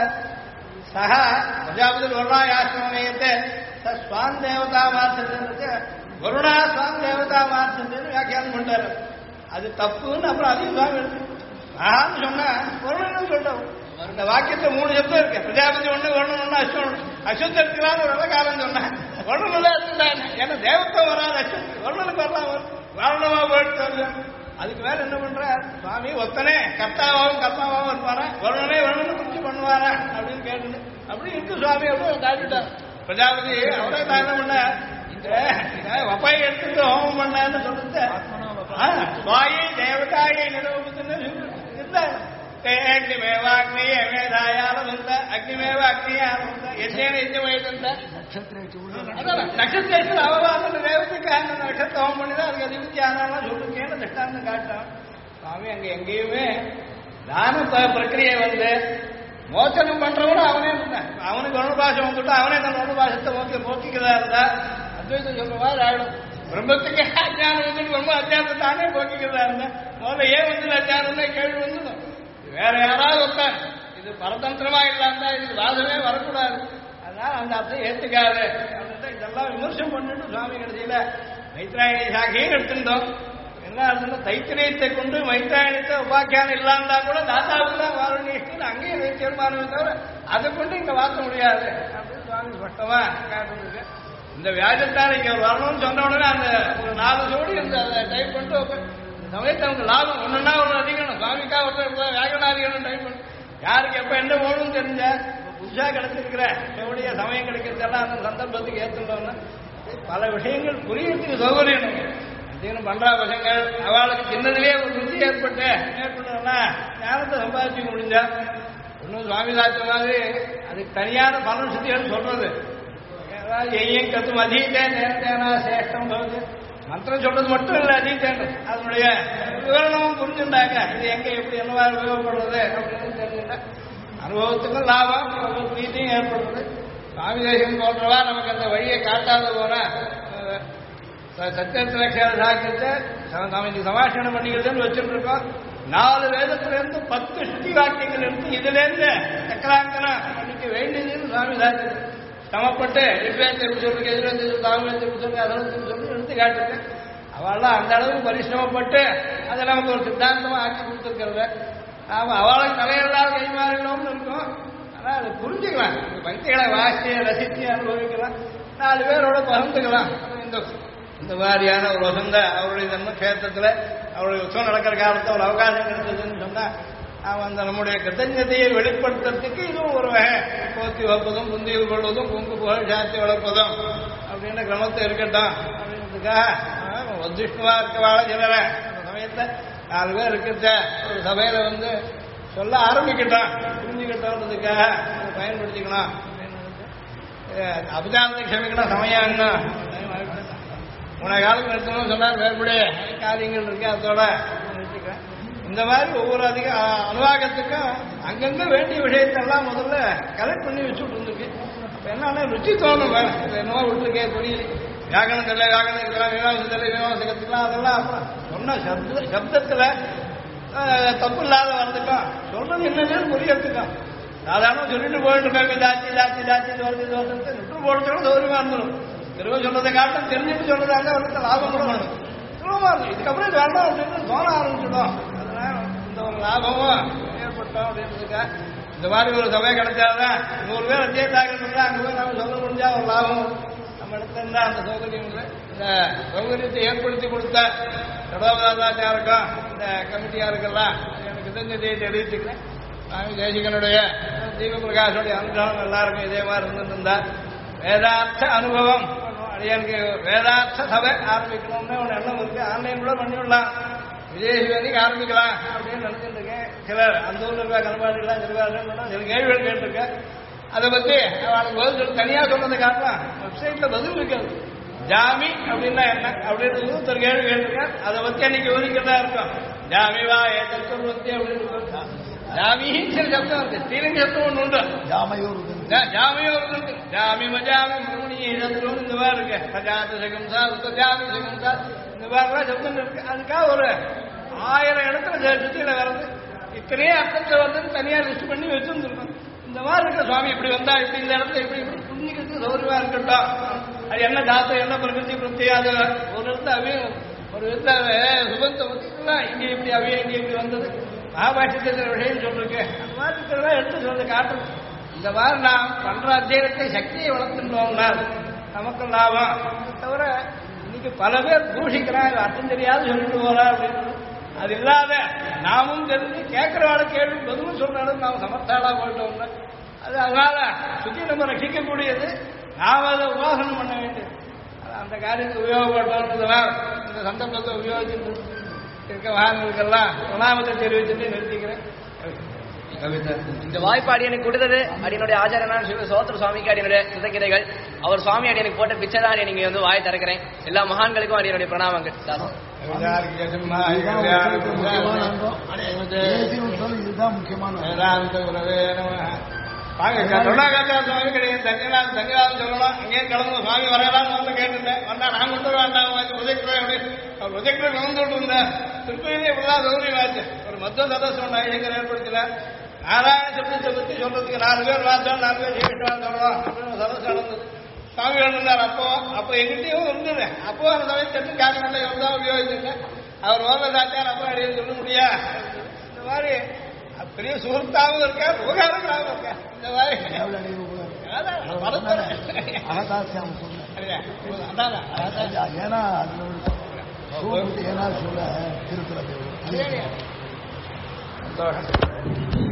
சகா பிரஜாபதி வருணாயாசிரமயத்தை ஸ்வான் தேவதா மாத்திரத்தை வருணா ஸ்வான் தேவதா மாத்திரன்னு வியாக்கியானம் பண்றாரு. அது தப்புன்னு அப்புறம் அதையும் சுவாமி எடுத்து சகான்னு சொன்னா வருணன்னு சொல்றோம். இந்த வாக்கியத்தை 3 சப்தம் இருக்கு. பிரஜாபதி ஒண்ணு ஒண்ணு அஸ்வத் இருக்கலான்னு ஒரு காலம் சொன்னேன். ஒண்ணுல இருந்தாங்க ஏன்னா தேவத்தம் வராது அஸ்வத் ஒண்ணுக்கு வரலாம் வாரணமா போயிட்டு. அதுக்கு மேல என்ன பண்ற சுவாமி ஒத்தனே கர்த்தாவாவும் இருப்பாரா வருணனே வருணனு குறிச்சு பண்ணுவாரா அப்படின்னு கேட்டு அப்படி இருக்கு சுவாமி அப்படின்னு காட்டிட்டார். பிரஜாபதி அவரே தான் என்ன பண்ண வப்பாயை எடுத்துட்டு ஹோமம் பண்ணான்னு சொல்லிட்டு வாயை தேவதாயை நிலவுன்னு இருந்தாங்க. அக்னிமேவா அக்னியே மேதாயாலும் வந்த அக்னிமேவா அக்னியாலும் வந்த எத்தனை எஞ்சமயந்த நட்சத்திரத்தில் அவவாதம் தேவத்துக்காக நட்சத்திரம் பண்ணிதான் அதுக்கு அதிபதி ஆனாலும் சொல்லுங்கன்னு திட்டான்னு காட்டான். சுவாமி அங்க எங்கேயுமே தான பிரக்கிரியை வந்து மோச்சனம் பண்றவனும் அவனே இருந்தான். அவனுக்கு அனுபாசம் வந்துட்டு அவனே தன் அனுபாசத்தை போக்கிக்கிறதா இருந்தா அத்வைதம் சொல்ற மாதிரி ஆயிடும். பிரம்மத்துக்கு அஜானம் வந்துட்டு ரொம்ப அத்தியானத்தை தானே போக்கிக்கிறதா இருந்தா முதல்ல ஏன் வந்து அத்தியானம் கேள்வி வந்து வேற யாராவது ஒருத்தன் இது பரதந்திரமா இல்லாம இதுக்கு வாதமே வரக்கூடாது. அதனால அந்த அர்த்தம் ஏத்துக்காது இதெல்லாம் விமர்சனம் பண்ணிட்டு சுவாமி கடைசியில மைத்ராயணி சாகியும் எடுத்திருந்தோம். என்ன அர்த்தம் தைத்திரியத்தை கொண்டு மைத்ராயணத்தை உபாக்கியானம் இல்லாம கூட தாத்தாவுக்கு தான் வாரணிக்கு அங்கேயும் வைத்தியமானவே தவிர அதை கொண்டு இங்க வாக்க முடியாது அப்படின்னு சுவாமி ஸ்பஷ்டமா காட்டுறது. இந்த வியாஜத்தால் இங்க வரணும்னு சொன்ன உடனே அந்த ஒரு 4 ஜோடி அந்த டைப் பண்ணிட்டு சமயத்தை அவங்க லாபம் ஒண்ணுன்னா ஒண்ணு அதிகம் சுவாமிக்கா ஒருத்தர் வேகனாதிகள் டைப் பண்ணி யாருக்கு எப்ப என்ன போகணும்னு தெரிஞ்ச புதுசா கிடைச்சிருக்கிற எவ்வளோ சமயம் கிடைக்கிறதெல்லாம் அந்த சந்தர்ப்பத்துக்கு ஏற்றுட்டோம்னா பல விஷயங்கள் புரியறதுக்கு சௌகரியம் அப்படின்னு பண்றா பசங்கள் அவளுக்கு சின்னதிலேயே ஒரு ருச்சி ஏற்பட்டோம்னா ஞானத்தை சம்பாதிச்சு முடிஞ்சா இன்னும் சுவாமி சாத்திர மாதிரி அதுக்கு தனியான பலன் சுத்திகள் சொல்றது எய்யம் கத்தும் அதீதேன் நேரத்தேனா சேஷ்டம் போகுது மந்திரம் சொல்றது மட்டும் இல்லை அதீதேன் அதனுடைய விவரணமும் புரிஞ்சுட்டாங்க. இது எங்க எப்படி என்னவா உபயோகப்படுறது அப்படின்னு தெரிஞ்சுட்டா அனுபவத்துக்கும் லாபம் பிரீத்தியும் ஏற்படுறது. சுவாமி தேசம் போன்றவா நமக்கு அந்த வழியை காட்டாத போனா சத்தியத்திலட்சேர சாக்கியத்தை நம்ம இன்னைக்கு சமாஷணம் பண்ணிக்கிறதுன்னு வச்சுட்டு இருக்கோம். 4 வேதத்திலிருந்து 10 ஸ்ருதி வாக்கியங்கள் இருந்து இதுல இருந்து சக்கராங்கனம் பண்ணிக்க வேண்டியதுன்னு சுவாமி சாக்கியம் சமப்பட்டு ரிக்வேதத்தை எப்படி சொல்லுங்க எதிர்த்து தாமத்தை எப்படி சொல்லுங்க அதற்கு சொல்லி எடுத்து காட்டுறேன். அவள்லாம் அந்த அளவுக்கு பரிசிரமப்பட்டு அதை நமக்கு ஒரு சித்தாந்தமா ஆக்கி கொடுத்துருக்கிறத அவளுக்கு தலையெல்லாம் கைமாறணும்னு இருக்கும். ஆனா அதை புரிஞ்சுக்கலாம். பக்திகளை வாசி ரசித்து அனுபவிக்கலாம். 4 பேரோட பகிர்ந்துக்கலாம். இந்த மாதிரியான ஒரு வசந்த அவருடைய தன்மை கேத்திரத்துல அவருடைய உற்சவம் நடக்கிற காலத்தில் ஒரு அவகாசம் கிடைச்சதுன்னு சொன்னா அவன் அந்த நம்முடைய கிருத்தஞதையை வெளிப்படுத்துறதுக்கு இதுவும் ஒரு வகை. போத்தி வளர்ப்பதும் புந்தியில் கொள்வதும் பொங்கு புகழ் சாத்தி வளர்ப்பதும் அப்படின்னு கிரமத்தை இருக்கட்டும் அப்படின்றதுக்காக வதிஷ்ணுவா இருக்கவாழ சிலர அந்த சமயத்தை 4 பேர் இருக்கிற ஒரு சபையில வந்து சொல்ல ஆரம்பிக்கட்டும் புரிஞ்சுக்கிட்டோன்றதுக்காக அதை பயன்படுத்திக்கணும் அப்படின்னு அபிதானத்தை க்ஷமிக்கணும் சமயம் என்ன உன காலத்தில் நிறுத்தணும்னு சொன்னார். வேறுபடிய காரியங்கள் இருக்கு அதோட நிறுத்திக்கிறேன். இந்த மாதிரி ஒவ்வொரு அனுவாகத்துக்கும் அங்கங்க வேண்டிய விஷயத்தெல்லாம் முதல்ல கலெக்ட் பண்ணி வச்சுட்டு இருந்துருக்கு. அப்ப என்னன்னா ருச்சி தோணும் என்னவோ விட்டுருக்கே புரியல வியாகரணத்தில் வியாகரணத்துலாம் விவாசத்தில் விவாசகத்துலாம் அதெல்லாம் அப்புறம் சொன்ன சப்தத்துல தப்பு இல்லாத வர்றதுக்கும் சொல்றது என்னன்னு புரியறதுக்கும் சாதாரண சொல்லிட்டு போயிட்டு இருக்காங்க ஜாச்சி ஜாச்சி ஜாச்சி வருது தோற்றத்தை விட்டு போடுறதுக்கும் சௌரியமா இருந்துடும். திரும்ப சொல்றதை காட்டும் தெரிஞ்சுட்டு சொல்றதாங்க அவருக்கு லாபம் கூட வேணும் சுலபமா இருக்கும். இதுக்கப்புறம் இது வேண்டாம் அப்படின்னு தோண ஆரம்பிச்சிடும். அதனால இந்த ஒரு லாபமும் ஏற்பட்டோம் அப்படின்றதுக்கா இந்த மாதிரி ஒரு சபை கிடைச்சாதான் 100 பேர் அத்தியத்தாக இருந்தா அங்கே போய் நம்ம சொல்ல முடிஞ்சா ஒரு லாபம் நம்ம எடுத்திருந்தா அந்த சௌகரியம் இல்லை. இந்த சௌகரியத்தை ஏற்படுத்தி கொடுத்த கடோபதாச்சாருக்கும் இந்த கமிட்டியாருக்கெல்லாம் எனக்கு கிருத்தஞதையை தெரிவிச்சுக்கிறேன். சுவாமி தேசிகனுடைய தீபபிரகாஷோடைய அனுகிரகம் எல்லாருக்கும் இதே மாதிரி இருந்துருந்தா வேதார்த்த அனுபவம் எனக்கு வேதார்த்த சபை ஆரம்பிக்கணும்னு ஒரு எண்ணம் இருக்கு. ஆன்லைன் கூட பண்ணிவிடலாம் விஜய் வேலைக்கு ஆரம்பிக்கலாம் அப்படின்னு நினைச்சிட்டு இருக்கேன். சிலர் அந்த ஊர்ல இருக்கா கல்பாடுலாம் சிறுவார்கள் சில கேள்விகள் கேட்டிருக்கேன். அதை பத்தி அவனுக்கு பதில் தனியா சொன்னதை காட்டலாம். வெப்சைட்ல பதில் இருக்காது. ஜாமி அப்படின்னா என்ன அப்படின்னு ஒரு கேள்வி கேட்டிருக்கேன். அதை பத்தி அன்னைக்கு விவரிக்கிறதா இருக்கும். ஜாமிவா ஏற்றி அப்படின்னு ஜாமி சில சப்தம் இருக்கு. ஸ்ரீலிங்க சப்தம் ஒன்று உண்டு. ஜாமையோர் இருக்கு. ஜாமி மஜாமி முருமணி இந்த மாதிரி இருக்கு. சஜாத சகம்சா ஜாமி சகம்சா இந்த மாதிரிலாம் சப்தம் இருக்கு. அதுக்காக ஒரு 1000 இடத்துல சுத்தியில வர்றது இத்தனையே அர்த்தத்தில் வந்து தனியா லிஸ்ட் பண்ணி வச்சிருந்துருக்கணும். இந்த மாதிரி இருக்க சுவாமி இப்படி வந்தா இப்படி இந்த இடத்துல இப்படி இப்படி புரிஞ்சுக்கிறது சௌரியமா இருக்கட்டும். அது என்ன தாத்தம் என்ன பிரகிருதி பிரத்தியாது ஒரு இடத்துல அவையும் ஒரு விதத்துல சுபத்தை பத்திக்கலாம் இங்க இப்படி அவையும் இங்க இப்படி வந்தது மகாபாஷ்யத்தில் விஷயம் சொல்லிருக்கேன். அந்த மாதிரி இருக்கிறதா எடுத்து சொல்ல காட்டுறது. இந்த மாதிரி நாம் பண்ற அத்தியாயத்தை சக்தியை வளர்த்துட்டோம்னா நமக்கு லாபம். தவிர இன்னைக்கு பல பேர் பூஷிக்கிறான் அர்த்தம் தெரியாது சொல்லிட்டு போறா அப்படின்னு. அது இல்லாத நாமும் தெரிஞ்சு கேட்கிறவாட கேள்வி பதிலும் சொல்றாலும் நாம் சமர்த்தாளா போயிட்டோம்னா அது அதனால சுத்தி நம்ம ரசிக்கக்கூடியது. நாம் அதை உபாசனம் பண்ண வேண்டியது. அந்த காரியத்தை உபயோகப்பட்டோம். இந்த சந்தர்ப்பத்தை உபயோகிச்சு இருக்க வாகனங்களுக்கெல்லாம் பிரணாமத்தை தெரிவிச்சுட்டு நிறுத்திக்கிறேன். இந்த வாய்ப்பு அடியனுக்கு கொடுத்தது அடியனுடைய ஆச்சாரனான சோத்திர சுவாமிக்கு அடியனுடைய கிருதகிரைகள். அவர் சுவாமி அடியனுக்கு போட்ட பிச்சை தான் நீங்க வந்து வாய் திறக்கிறேன். எல்லா மகான்களுக்கும் அடியனுடைய பிரணாமங்கள். இதுதான் முக்கியமான சுவாமி கிடையாது. தங்கராஜ் சொல்லணும் இங்கேயும் கிளம்பு சுவாமி வரலான்னு வந்து கேட்டுட்டேன். வந்தா நான் கொண்டு வேண்டாம் ப்ரொஜெக்டர் அப்படின்னு அவர் ப்ரொஜெக்டர் கலந்துட்டு இருந்தேன். திருப்பதியிலே இப்படிதான் சௌகரியமாச்சு. ஒரு மொத்த சதஸ் ஒன்று ஐயங்கர் ஏற்படுத்தல. நாராயண சப்தத்தை பத்தி சொல்றதுக்கு 4 பேர் வாசம் 4 பேர் ஜீவிஷ்டான்னு சொல்லணும் அப்படின்னு சதஸ் நடந்தது. சுவாமி இருந்தார். அப்போ எங்கிட்டையும் இருந்தது. அப்போ அந்த சமயத்தை காரணம் தான் உபயோகிச்சிருக்கேன். அவர் ஓர்ல சாச்சார் அப்புறம் அடியே சொல்ல முடியா. இந்த மாதிரி பெரிய சுகத்தாவும் இருக்கார் உபகாரங்களாகவும் இருக்கார். இந்த மாதிரி ஏன்னா அதோட ஏன்னா சொல்ல திருக்குறள் சந்தோஷம்.